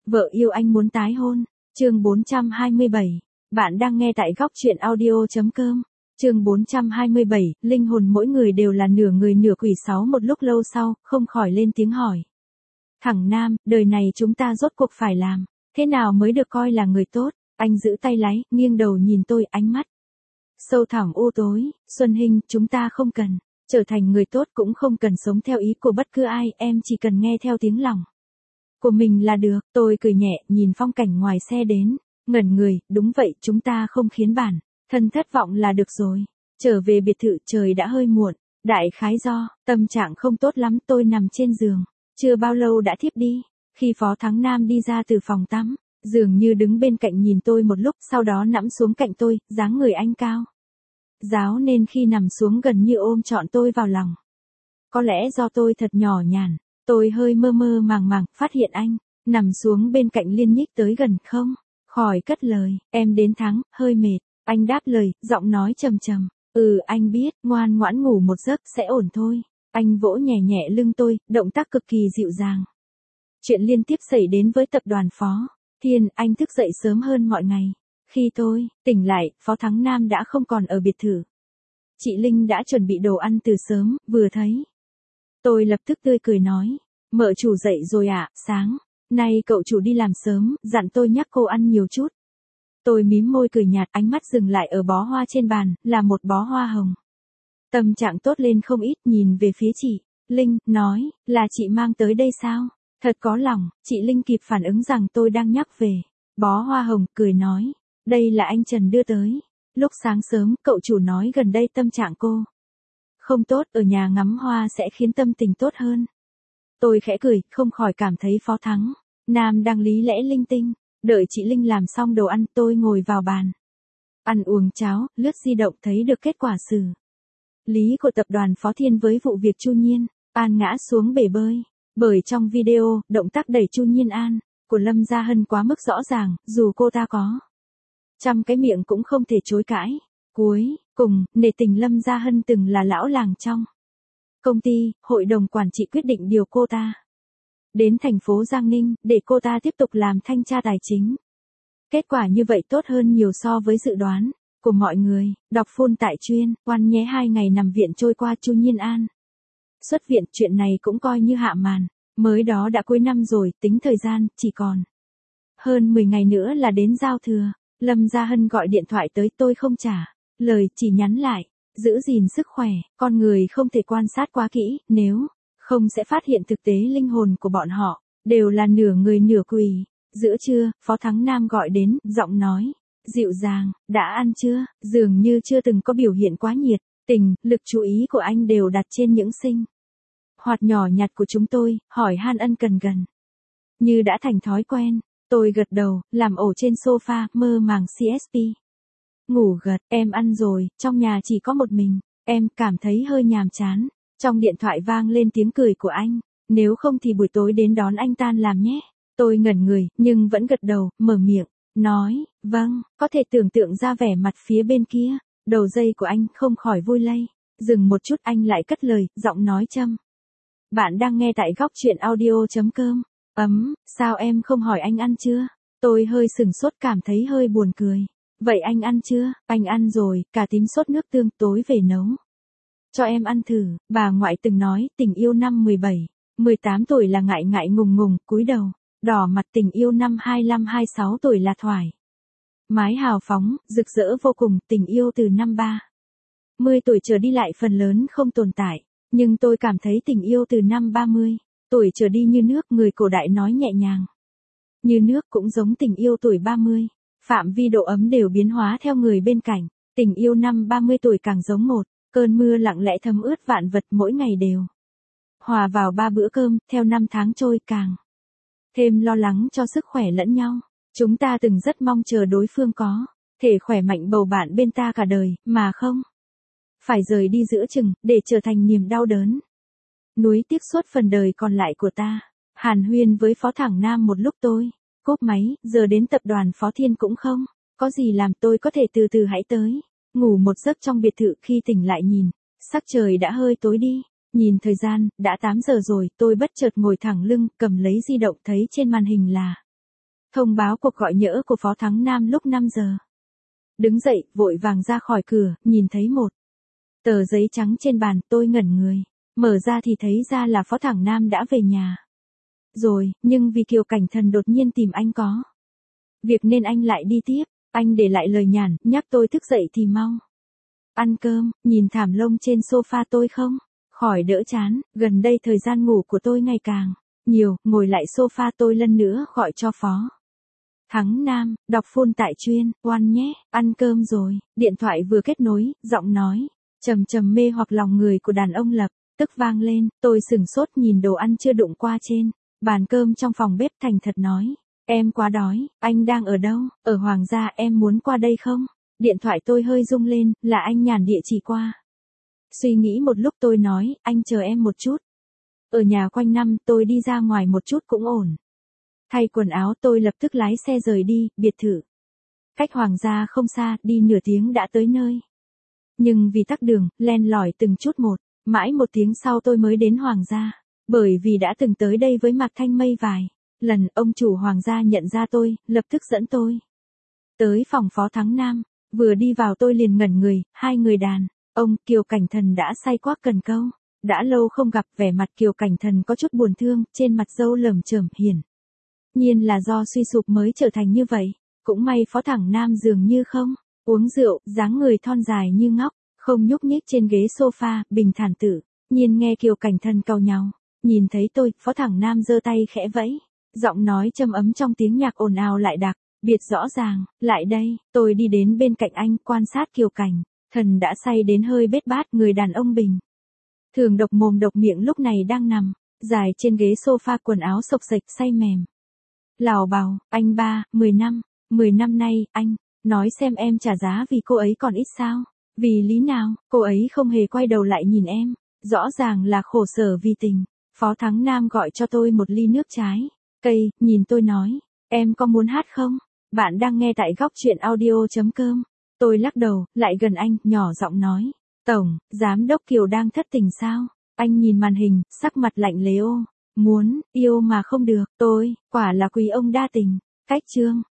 Vợ yêu anh muốn tái hôn. Chương 427. Bạn đang nghe tại góc truyện audio.com. Chương 427, linh hồn mỗi người đều là nửa người nửa quỷ. Sáu một lúc lâu sau, không khỏi lên tiếng hỏi. Thằng Nam, đời này chúng ta rốt cuộc phải làm thế nào mới được coi là người tốt? Anh giữ tay lái, nghiêng đầu nhìn tôi, ánh mắt sâu thẳm u tối. Xuân Hinh, chúng ta không cần trở thành người tốt, cũng không cần sống theo ý của bất cứ ai, em chỉ cần nghe theo tiếng lòng của mình là được. Tôi cười nhẹ, nhìn phong cảnh ngoài xe đến, ngẩn người. Đúng vậy, chúng ta không khiến bản thân thất vọng là được rồi. Trở về biệt thự, trời đã hơi muộn. Đại khái do tâm trạng không tốt lắm, tôi nằm trên giường, chưa bao lâu đã thiếp đi. Khi Phó Thắng Nam đi ra từ phòng tắm, dường như đứng bên cạnh nhìn tôi một lúc, sau đó nằm xuống cạnh tôi. Dáng người anh cao ráo nên khi nằm xuống gần như ôm trọn tôi vào lòng. Có lẽ do tôi thật nhỏ nhàn, tôi hơi mơ mơ màng màng, phát hiện anh nằm xuống bên cạnh liên nhích tới gần, không khỏi cất lời. Em đến thắng, hơi mệt. Anh đáp lời, giọng nói trầm trầm. Anh biết, ngoan ngoãn ngủ một giấc sẽ ổn thôi. Anh vỗ nhẹ nhẹ lưng tôi, động tác cực kỳ dịu dàng. Chuyện liên tiếp xảy đến với tập đoàn Phó Thiên. Anh thức dậy sớm hơn mọi ngày. Khi tôi tỉnh lại, Phó Thắng Nam đã không còn ở biệt thự. Chị Linh đã chuẩn bị đồ ăn từ sớm. Vừa thấy tôi lập tức tươi cười nói, mợ chủ dậy rồi ạ. Sáng nay cậu chủ đi làm sớm, dặn tôi nhắc cô ăn nhiều chút. Tôi mím môi cười nhạt, ánh mắt dừng lại ở bó hoa trên bàn, là một bó hoa hồng. Tâm trạng tốt lên không ít, nhìn về phía chị Linh, nói, là chị mang tới đây sao? Thật có lòng. Chị Linh kịp phản ứng rằng tôi đang nhắc về bó hoa hồng, cười nói, đây là anh Trần đưa tới. Lúc sáng sớm, cậu chủ nói gần đây tâm trạng cô không tốt, ở nhà ngắm hoa sẽ khiến tâm tình tốt hơn. Tôi khẽ cười, không khỏi cảm thấy Phó Thắng Nam đang lý lẽ linh tinh. Đợi chị Linh làm xong đồ ăn, tôi ngồi vào bàn ăn uống cháo, lướt di động thấy được kết quả xử lý của tập đoàn Phó Thiên với vụ việc Chu Nhiên An ngã xuống bể bơi. Bởi trong video, động tác đẩy Chu Nhiên An của Lâm Gia Hân quá mức rõ ràng, dù cô ta có trăm cái miệng cũng không thể chối cãi. Cuối cùng, nể tình Lâm Gia Hân từng là lão làng trong công ty, hội đồng quản trị quyết định điều cô ta đến thành phố Giang Ninh, để cô ta tiếp tục làm thanh tra tài chính. Kết quả như vậy tốt hơn nhiều so với dự đoán của mọi người. Đọc full tại chuyên quan nhé. 2 ngày nằm viện trôi qua, Chu Nhiên An xuất viện, chuyện này cũng coi như hạ màn. Mới đó đã cuối năm rồi, tính thời gian, chỉ còn hơn 10 ngày nữa là đến giao thừa. Lâm Gia Hân gọi điện thoại tới, tôi không trả lời, chỉ nhắn lại, giữ gìn sức khỏe, con người không thể quan sát quá kỹ, nếu không sẽ phát hiện thực tế linh hồn của bọn họ đều là nửa người nửa quỷ. Giữa trưa, Phó Thắng Nam gọi đến, giọng nói dịu dàng, đã ăn chưa? Dường như chưa từng có biểu hiện quá nhiệt tình, lực chú ý của anh đều đặt trên những sinh hoạt nhỏ nhặt của chúng tôi, hỏi han ân cần gần như đã thành thói quen. Tôi gật đầu, làm ổ trên sofa, mơ màng CSP. Ngủ gật. Em ăn rồi, trong nhà chỉ có một mình em, cảm thấy hơi nhàm chán. Trong điện thoại vang lên tiếng cười của anh, nếu không thì buổi tối đến đón anh tan làm nhé. Tôi ngẩn người, nhưng vẫn gật đầu, mở miệng nói, vâng. Có thể tưởng tượng ra vẻ mặt phía bên kia đầu dây của anh, không khỏi vui lây. Dừng một chút, anh lại cất lời, giọng nói châm. Bạn đang nghe tại góc truyện audio.com. Sao em không hỏi anh ăn chưa? Tôi hơi sừng sốt, cảm thấy hơi buồn cười. Vậy anh ăn chưa? Anh ăn rồi, cà tím sốt nước tương, tối về nấu cho em ăn thử. Bà ngoại từng nói, tình yêu năm 17, 18 tuổi là ngại ngại ngùng ngùng, cúi đầu đỏ mặt. Tình yêu năm 25, 26 tuổi là thoải mái hào phóng, rực rỡ vô cùng. Tình yêu từ năm 30 tuổi trở đi lại phần lớn không tồn tại. Nhưng tôi cảm thấy tình yêu từ năm 30 tuổi trở đi như nước, người cổ đại nói nhẹ nhàng như nước, cũng giống tình yêu tuổi 30. Phạm vi độ ấm đều biến hóa theo người bên cạnh. Tình yêu năm 30 tuổi càng giống một cơn mưa lặng lẽ thấm ướt vạn vật, mỗi ngày đều hòa vào 3 bữa cơm. Theo năm tháng trôi, càng thêm lo lắng cho sức khỏe lẫn nhau. Chúng ta từng rất mong chờ đối phương có thể khỏe mạnh bầu bạn bên ta cả đời, mà không phải rời đi giữa chừng, để trở thành niềm đau đớn nuối tiếc suốt phần đời còn lại của ta. Hàn huyên với Phó Thắng Nam một lúc, tôi cúp máy. Giờ đến tập đoàn Phó Thiên cũng không có gì làm, tôi có thể từ từ hãy tới ngủ một giấc trong biệt thự. Khi tỉnh lại nhìn sắc trời đã hơi tối đi, nhìn thời gian đã 8 giờ rồi. Tôi bất chợt ngồi thẳng lưng, cầm lấy di động, thấy trên màn hình là Thông báo cuộc gọi nhỡ của Phó Thắng Nam lúc 5 giờ. Đứng dậy, vội vàng ra khỏi cửa, nhìn thấy một tờ giấy trắng trên bàn, tôi ngẩn người. Mở ra thì thấy ra là Phó Thắng Nam đã về nhà. Rồi, nhưng vì Kiều Cảnh Thần đột nhiên tìm anh có việc nên anh lại đi tiếp. Anh để lại lời nhàn, nhắc tôi thức dậy thì mau ăn cơm, nhìn thảm lông trên sofa tôi không khỏi đỡ chán. Gần đây thời gian ngủ của tôi ngày càng nhiều, ngồi lại sofa tôi lần nữa gọi cho Phó Thắng Nam, đọc phone tại chuyên, oan nhé, ăn cơm rồi. Điện thoại vừa kết nối, giọng nói trầm trầm mê hoặc lòng người của đàn ông lập tức vang lên. Tôi sửng sốt nhìn đồ ăn chưa đụng qua trên bàn cơm trong phòng bếp, thành thật nói, em quá đói. Anh đang ở đâu? Ở Hoàng gia, em muốn qua đây không? Điện thoại tôi hơi rung lên, là anh nhàn địa chỉ qua. Suy nghĩ một lúc tôi nói, anh chờ em một chút. Ở nhà quanh năm, tôi đi ra ngoài một chút cũng ổn. Thay quần áo tôi lập tức lái xe rời đi. Biệt thự cách Hoàng gia không xa, đi nửa tiếng đã tới nơi. Nhưng vì tắc đường, len lỏi từng chút một, mãi 1 tiếng sau tôi mới đến Hoàng gia. Bởi vì đã từng tới đây với Mạc Thanh Mây vài lần, ông chủ Hoàng gia nhận ra tôi, lập tức dẫn tôi tới phòng Phó Thắng Nam. Vừa đi vào tôi liền ngẩn người, hai người đàn ông. Kiều Cảnh Thần đã say quá cần câu. Đã lâu không gặp, vẻ mặt Kiều Cảnh Thần có chút buồn thương, trên mặt râu lởm chởm, hiển nhiên là do suy sụp mới trở thành như vậy. Cũng may Phó Thắng Nam dường như không uống rượu, dáng người thon dài như ngóc, không nhúc nhích trên ghế sofa, bình thản tự nhiên nghe Kiều Cảnh Thần cau nhàu. Nhìn thấy tôi, Phó Thắng Nam giơ tay khẽ vẫy, giọng nói trầm ấm trong tiếng nhạc ồn ào lại đặc biệt rõ ràng. Lại đây. Tôi đi đến bên cạnh anh, quan sát Kiều Cảnh Thần đã say đến hơi bết bát. Người đàn ông bình thường độc mồm độc miệng lúc này đang nằm dài trên ghế sofa, quần áo xộc xệch, say mềm lảo bảo. Anh ba, 10 năm nay, anh nói xem em trả giá vì cô ấy còn ít sao? Vì lý nào? Cô ấy không hề quay đầu lại nhìn em, rõ ràng là khổ sở vì tình. Phó Thắng Nam gọi cho tôi một ly nước trái cây, nhìn tôi nói, em có muốn hát không? Bạn đang nghe tại góc chuyện audio.com. Tôi lắc đầu, lại gần anh, nhỏ giọng nói, Tổng Giám đốc Kiều đang thất tình sao? Anh nhìn màn hình, sắc mặt lạnh lẽo. Muốn yêu mà không được, tôi quả là quý ông đa tình. Cách chương